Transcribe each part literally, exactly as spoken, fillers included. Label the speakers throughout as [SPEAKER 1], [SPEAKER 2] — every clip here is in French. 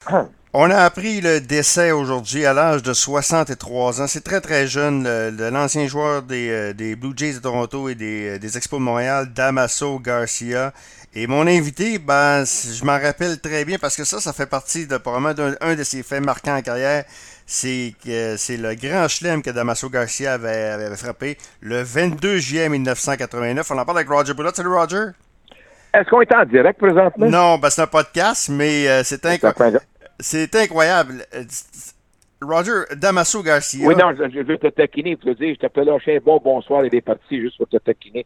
[SPEAKER 1] On a appris le décès aujourd'hui à l'âge de soixante-trois ans. C'est très très jeune, le- de l'ancien joueur des, euh, des Blue Jays de Toronto et des, euh, des Expos de Montréal, Damaso Garcia. Et mon invité, ben, c- je m'en rappelle très bien parce que ça, ça fait partie de probablement d'un un de ses faits marquants en carrière. C'est que c'est le grand chelem que Damaso Garcia avait, avait frappé le vingt-deux juillet mille neuf cent quatre-vingt-neuf. On en parle avec Roger Brulotte. Salut Roger.
[SPEAKER 2] Est-ce qu'on est en direct présentement?
[SPEAKER 1] Non, ben c'est un podcast, mais euh, c'est
[SPEAKER 2] Ça
[SPEAKER 1] inc-
[SPEAKER 2] fait-
[SPEAKER 1] c'est incroyable. Euh, Roger Damaso
[SPEAKER 2] Oui,
[SPEAKER 1] Garcia.
[SPEAKER 2] non, je, je veux te taquiner, pour te dire, je t'appelle lâcher un bon bonsoir et des parties juste pour te taquiner.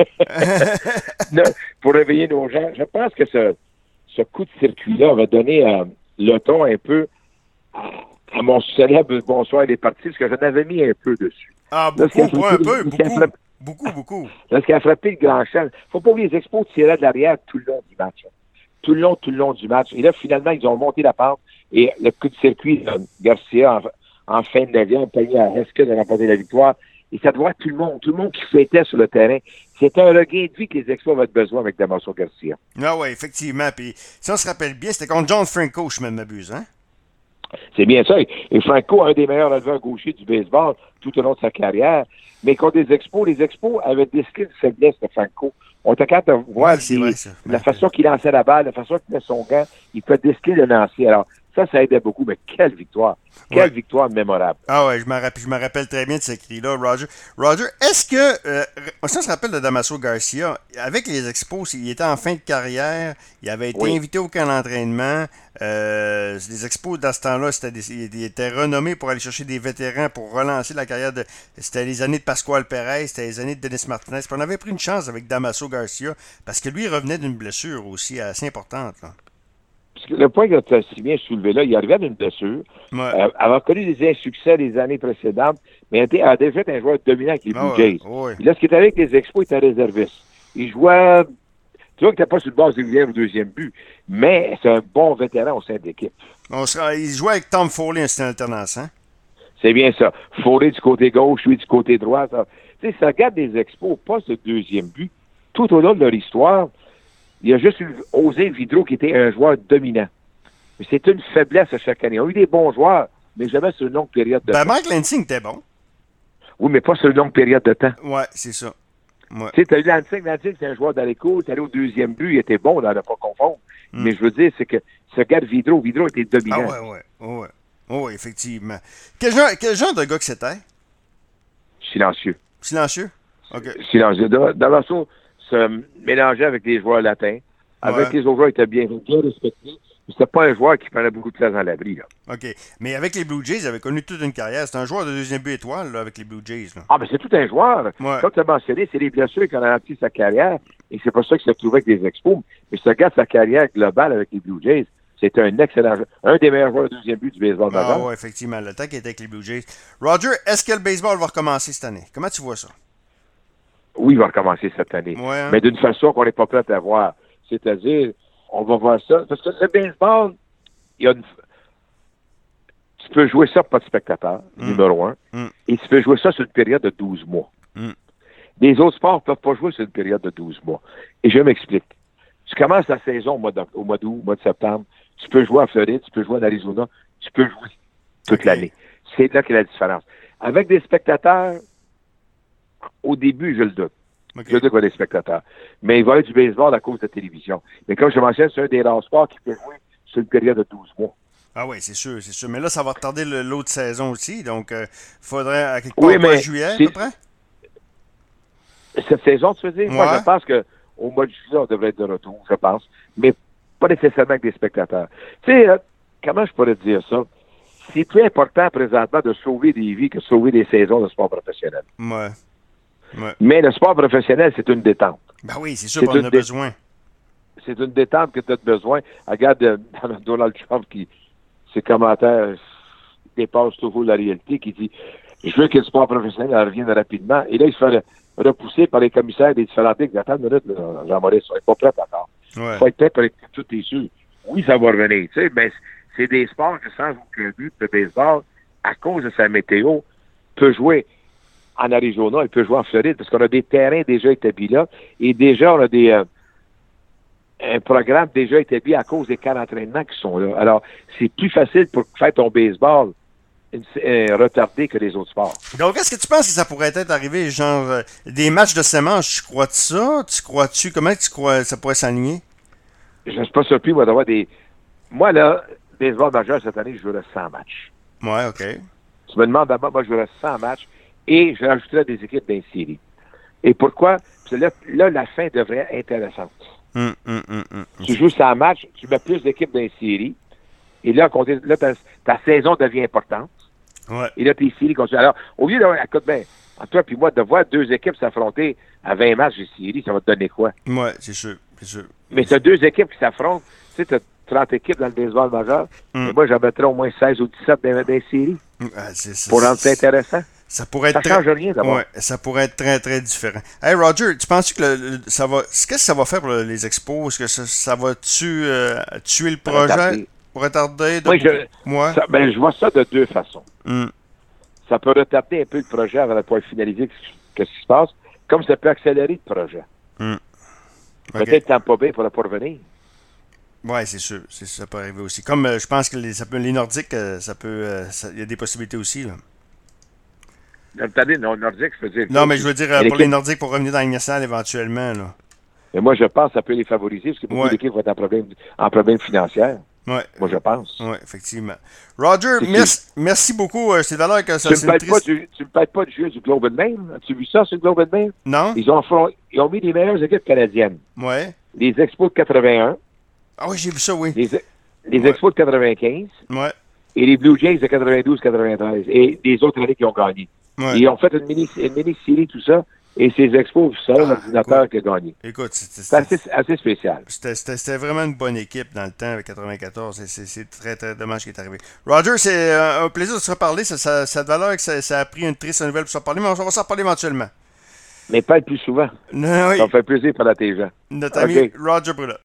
[SPEAKER 2] Non, pour réveiller nos gens. Je pense que ce, ce coup de circuit-là va donner euh, le ton un peu à, à mon célèbre bonsoir et des parties, parce que j'en avais mis un peu dessus.
[SPEAKER 1] Ah,
[SPEAKER 2] Lorsqu'il a
[SPEAKER 1] beaucoup, pas un
[SPEAKER 2] frappé,
[SPEAKER 1] peu,
[SPEAKER 2] lorsqu'il a
[SPEAKER 1] beaucoup.
[SPEAKER 2] frappé,
[SPEAKER 1] Beaucoup, beaucoup.
[SPEAKER 2] lorsqu'il a frappé le grand champ, faut pas oublier, les Expos tiraient de l'arrière tout le long du match. Tout le long, tout le long du match. Et là, finalement, ils ont monté la pente. Et le coup de circuit de Garcia en, en fin de neuvième, payé à Resque de remporter la victoire. Et ça doit tout le monde, tout le monde qui fêtait sur le terrain. C'était un regain de vie que les Expos avaient besoin avec Damaso Garcia.
[SPEAKER 1] Ah ouais, effectivement. Puis si on se rappelle bien, c'était contre John Franco, je ne m'abuse, hein?
[SPEAKER 2] C'est bien ça. Et Franco, un des meilleurs releveurs gauchers du baseball tout au long de sa carrière. Mais contre les Expos, les Expos avaient décelé une faiblesse de Franco. On était capable de voir
[SPEAKER 1] Oui, c'est
[SPEAKER 2] des-
[SPEAKER 1] vrai, ça. Je me
[SPEAKER 2] la
[SPEAKER 1] rappelle.
[SPEAKER 2] façon qu'il lançait la balle, la façon qu'il met son gant. Il peut déceler le lancer. Alors, ça, ça aidait beaucoup. Mais quelle victoire! Quelle
[SPEAKER 1] Ouais.
[SPEAKER 2] victoire mémorable!
[SPEAKER 1] Ah ouais, je me rappelle, je me rappelle très bien de ce cri-là, Roger. Roger, est-ce que, euh, si on se rappelle de Damaso Garcia, avec les Expos, il était en fin de carrière, il avait été
[SPEAKER 2] Oui.
[SPEAKER 1] invité au camp d'entraînement. Euh, les Expos, dans ce temps-là, c'était des- ils étaient renommés pour aller chercher des vétérans pour relancer la carrière de. C'était les années de Pascual Perez, c'était les années de Denis Martinez. Puis on avait pris une chance avec Damaso Garcia, parce que lui, il revenait d'une blessure aussi assez importante, là.
[SPEAKER 2] Parce que le point que tu as si bien soulevé là, il arrivait d'une blessure,
[SPEAKER 1] Ouais.
[SPEAKER 2] euh, avoir connu des insuccès les années précédentes, mais était, a déjà été un joueur dominant avec les Blue
[SPEAKER 1] Ah ouais,
[SPEAKER 2] Jays.
[SPEAKER 1] ouais.
[SPEAKER 2] Puis là, ce qui était avec les Expos, il était réserviste. Il jouait, tu vois qu'il n'était pas sur le base régulière au deuxième but, mais c'est un bon vétéran au sein de l'équipe.
[SPEAKER 1] On sera, il jouait avec Tom Foley, c'était une alternance, hein?
[SPEAKER 2] C'est bien ça. Foley du côté gauche, lui du côté droit. Ça. Tu sais, ça regarde des Expos au poste de deuxième but, tout au long de leur histoire, il y a juste eu Osé Vidro qui était un joueur dominant. Mais c'est une faiblesse à chaque année. Ils ont eu des bons joueurs, mais jamais sur une longue période de
[SPEAKER 1] Ben,
[SPEAKER 2] temps.
[SPEAKER 1] Mike Lansing était bon.
[SPEAKER 2] Oui, mais pas sur une longue période de temps.
[SPEAKER 1] Ouais, c'est ça. Ouais.
[SPEAKER 2] Tu sais, tu as eu Lansing. Lansing, c'est un joueur dans les cours. Tu allé au deuxième but, il était bon, on n'en a pas confondre.
[SPEAKER 1] Mm.
[SPEAKER 2] Mais je veux dire, c'est que ce gars de Vidro, Vidro était
[SPEAKER 1] Ah
[SPEAKER 2] dominant.
[SPEAKER 1] ouais, ouais, ouais. Ouais, ouais, effectivement. Quel genre, quel genre de gars que c'était?
[SPEAKER 2] Silencieux.
[SPEAKER 1] Silencieux? OK.
[SPEAKER 2] Silencieux. Damaso se mélangeait avec les joueurs latins. Avec
[SPEAKER 1] Ouais.
[SPEAKER 2] les autres joueurs, il était bien, bien respecté. C'était pas un joueur qui prenait beaucoup de place dans l'abri. Là.
[SPEAKER 1] OK. Mais avec les Blue Jays, il avait connu toute une carrière. C'était un joueur de deuxième but étoile, là, avec les Blue Jays, là.
[SPEAKER 2] Ah, mais c'est tout un joueur.
[SPEAKER 1] Ouais.
[SPEAKER 2] Comme tu as mentionné, c'est les blessures qui ont ralenti sa carrière. Et c'est pour ça qu'il s'est retrouvé avec les Expos. Mais ce gars, sa carrière globale avec les Blue Jays, c'est un excellent joueur. Un des meilleurs joueurs de deuxième but du baseball
[SPEAKER 1] Ah
[SPEAKER 2] majeur.
[SPEAKER 1] ouais, effectivement. Le temps qu'il était avec les Blue Jays. Roger, est-ce que le baseball va recommencer cette année? Comment tu vois ça?
[SPEAKER 2] Oui, il va recommencer cette année.
[SPEAKER 1] Ouais, hein?
[SPEAKER 2] Mais d'une façon qu'on n'est pas prêt à voir. C'est-à-dire, on va voir ça. Parce que le baseball, il y a une... tu peux jouer ça pour pas de spectateurs,
[SPEAKER 1] Mm.
[SPEAKER 2] numéro un.
[SPEAKER 1] Mm.
[SPEAKER 2] Et tu peux jouer ça sur une période de douze mois.
[SPEAKER 1] Mm.
[SPEAKER 2] Les autres sports ne peuvent pas jouer sur une période de douze mois. Et je m'explique. Tu commences la saison au mois d'août, au mois d'août, au mois de septembre. Tu peux jouer en Floride, tu peux jouer en Arizona, tu peux jouer toute
[SPEAKER 1] Ok.
[SPEAKER 2] l'année. C'est là qu'est la différence. Avec des spectateurs, au début, je le doute.
[SPEAKER 1] OK.
[SPEAKER 2] Je le doute qu'il y a des spectateurs. Mais il va y avoir du baseball à cause de la télévision. Mais comme je mentionne, c'est un des rares sports qui peut jouer sur une période de douze mois.
[SPEAKER 1] Ah oui, c'est sûr, c'est sûr. Mais là, ça va retarder le- l'autre saison aussi. Donc, il faudrait à quelque part
[SPEAKER 2] Oui,
[SPEAKER 1] au
[SPEAKER 2] mais
[SPEAKER 1] mois de juillet, à
[SPEAKER 2] c'est-
[SPEAKER 1] peu près?
[SPEAKER 2] Cette saison, tu veux dire? Moi,
[SPEAKER 1] Ouais.
[SPEAKER 2] je pense qu'au mois de juillet, on devrait être de retour, je pense. Mais pas nécessairement avec des spectateurs. Tu sais, euh, comment je pourrais te dire ça? C'est plus important présentement de sauver des vies que de sauver des saisons de sport professionnel.
[SPEAKER 1] Ouais. Ouais.
[SPEAKER 2] Mais le sport professionnel, c'est une détente.
[SPEAKER 1] Ben oui, c'est sûr
[SPEAKER 2] C'est
[SPEAKER 1] qu'on en
[SPEAKER 2] une
[SPEAKER 1] a
[SPEAKER 2] dé-
[SPEAKER 1] besoin.
[SPEAKER 2] C'est une détente que tu as besoin. Regarde euh, Donald Trump qui, ses commentaires dépassent toujours la réalité, qui dit je veux que le sport professionnel revienne rapidement. Et là, il se fait repousser par les commissaires des différentes ligues. Attends une minute, là, Jean-Maurice, on n'est pas prêt encore. Il
[SPEAKER 1] Ouais.
[SPEAKER 2] faut être prêt pour être tout est sûr. Oui, ça va revenir, tu sais, mais c'est des sports que sans aucun but, le baseball, à cause de sa météo, peut jouer en Arizona, il peut jouer en Floride, parce qu'on a des terrains déjà établis là, et déjà, on a des, euh, un programme déjà établi à cause des camps d'entraînement qui sont là. Alors, c'est plus facile pour faire ton baseball une, euh, retardé que les autres sports.
[SPEAKER 1] Donc, est-ce que tu penses que ça pourrait être arrivé, genre, euh, des matchs de sémances, tu crois-tu ça? Tu crois-tu? Comment tu crois ça pourrait s'aligner?
[SPEAKER 2] Je ne suis pas surpris, moi, d'avoir des... Moi, là, baseball majeur, cette année, je jouerais cent matchs.
[SPEAKER 1] Ouais, OK.
[SPEAKER 2] Tu me demandes d'abord, moi, je jouerais cent matchs et je rajouterais des équipes d'une série. Et pourquoi? Parce que là, là, la fin devrait être intéressante.
[SPEAKER 1] Hum, hum, hum, hum.
[SPEAKER 2] Tu joues cent matchs, tu mets plus d'équipes d'une série, et là, là ta, ta saison devient importante.
[SPEAKER 1] Ouais.
[SPEAKER 2] Et là, tes séries continuent. Alors, au lieu d'avoir, écoute bien, entre toi et moi, de voir deux équipes s'affronter à vingt matchs de série, ça va te donner quoi?
[SPEAKER 1] Ouais, c'est sûr, c'est sûr.
[SPEAKER 2] Mais tu as deux équipes qui s'affrontent. Tu sais, tu as trente équipes dans le baseball majeur.
[SPEAKER 1] Mm.
[SPEAKER 2] Et moi, j'en mettrais au moins seize ou dix-sept dans les séries.
[SPEAKER 1] Ah, c'est, c'est,
[SPEAKER 2] pour rendre ça intéressant.
[SPEAKER 1] Ça pourrait être
[SPEAKER 2] ça change
[SPEAKER 1] très...
[SPEAKER 2] rien d'abord.
[SPEAKER 1] Ouais, ça pourrait être très, très différent. Hey, Roger, tu penses que le, le- ça va... Qu'est-ce que ça va faire pour le- les expos? Est-ce que ça, ça va tu, euh, tuer le projet?
[SPEAKER 2] Retarder.
[SPEAKER 1] Pour retarder? De...
[SPEAKER 2] Oui, je,
[SPEAKER 1] Moi?
[SPEAKER 2] ça, ben, je vois ça de deux façons.
[SPEAKER 1] Mm.
[SPEAKER 2] Ça peut retarder un peu le projet avant de pouvoir finaliser qu'est-ce qui se passe, comme ça peut accélérer le projet.
[SPEAKER 1] Mm. Okay.
[SPEAKER 2] Peut-être Tampa Bay pour ne pas revenir.
[SPEAKER 1] Oui, c'est sûr. C'est, ça peut arriver aussi. Comme euh, je pense que les, ça peut, les Nordiques, euh, ça peut. euh, ça- Il y a des possibilités aussi. Là.
[SPEAKER 2] Attendez, non, Nordique, je veux dire.
[SPEAKER 1] Non, mais je veux dire, euh,
[SPEAKER 2] Mais
[SPEAKER 1] pour les
[SPEAKER 2] l'équipe-
[SPEAKER 1] Nordiques, pour revenir dans le national éventuellement. Là.
[SPEAKER 2] Mais moi, je pense que ça peut les favoriser parce que beaucoup
[SPEAKER 1] Ouais.
[SPEAKER 2] d'équipes vont être en problème, en problème financier.
[SPEAKER 1] Ouais.
[SPEAKER 2] Moi, je pense.
[SPEAKER 1] Oui, effectivement. Roger,
[SPEAKER 2] C'est
[SPEAKER 1] merci, merci beaucoup. euh, C'est valeur que ça
[SPEAKER 2] Tu
[SPEAKER 1] c'est
[SPEAKER 2] ne
[SPEAKER 1] une
[SPEAKER 2] me parles pas
[SPEAKER 1] triste...
[SPEAKER 2] du, tu me parles pas du jeu du Globe and Mail? As-tu vu ça sur le Globe and Mail?
[SPEAKER 1] Non?
[SPEAKER 2] Ils ont, affron- ils ont mis les meilleures équipes canadiennes.
[SPEAKER 1] Ouais.
[SPEAKER 2] Les Expos de quatre-vingt-un,
[SPEAKER 1] Ah oui, j'ai vu ça, oui.
[SPEAKER 2] les, les
[SPEAKER 1] Ouais.
[SPEAKER 2] Expos de quatre-vingt-quinze
[SPEAKER 1] Ouais.
[SPEAKER 2] et les Blue Jays de quatre-vingt-douze quatre-vingt-treize et des autres années qui ont gagné.
[SPEAKER 1] Ouais.
[SPEAKER 2] Ils ont fait une mini, une mini-série, tout ça, et ces Expos, c'est
[SPEAKER 1] Ah,
[SPEAKER 2] l'ordinateur qui a gagné.
[SPEAKER 1] Écoute, c'était,
[SPEAKER 2] C'est
[SPEAKER 1] c'était,
[SPEAKER 2] assez, assez spécial.
[SPEAKER 1] c'était, c'était- c'était vraiment une bonne équipe dans le temps avec quatre-vingt-quatorze. C'est, c'est, c'est très, très dommage ce qui est arrivé. Roger, c'est euh, un plaisir de se reparler. Ça, ça, ça a de valeur que ça, ça a pris une triste nouvelle pour se reparler, mais on va s'en reparler éventuellement.
[SPEAKER 2] Mais pas le plus souvent.
[SPEAKER 1] Non, oui.
[SPEAKER 2] Ça me fait plaisir pour la tes gens.
[SPEAKER 1] Notre
[SPEAKER 2] Ok.
[SPEAKER 1] ami Roger Brulotte.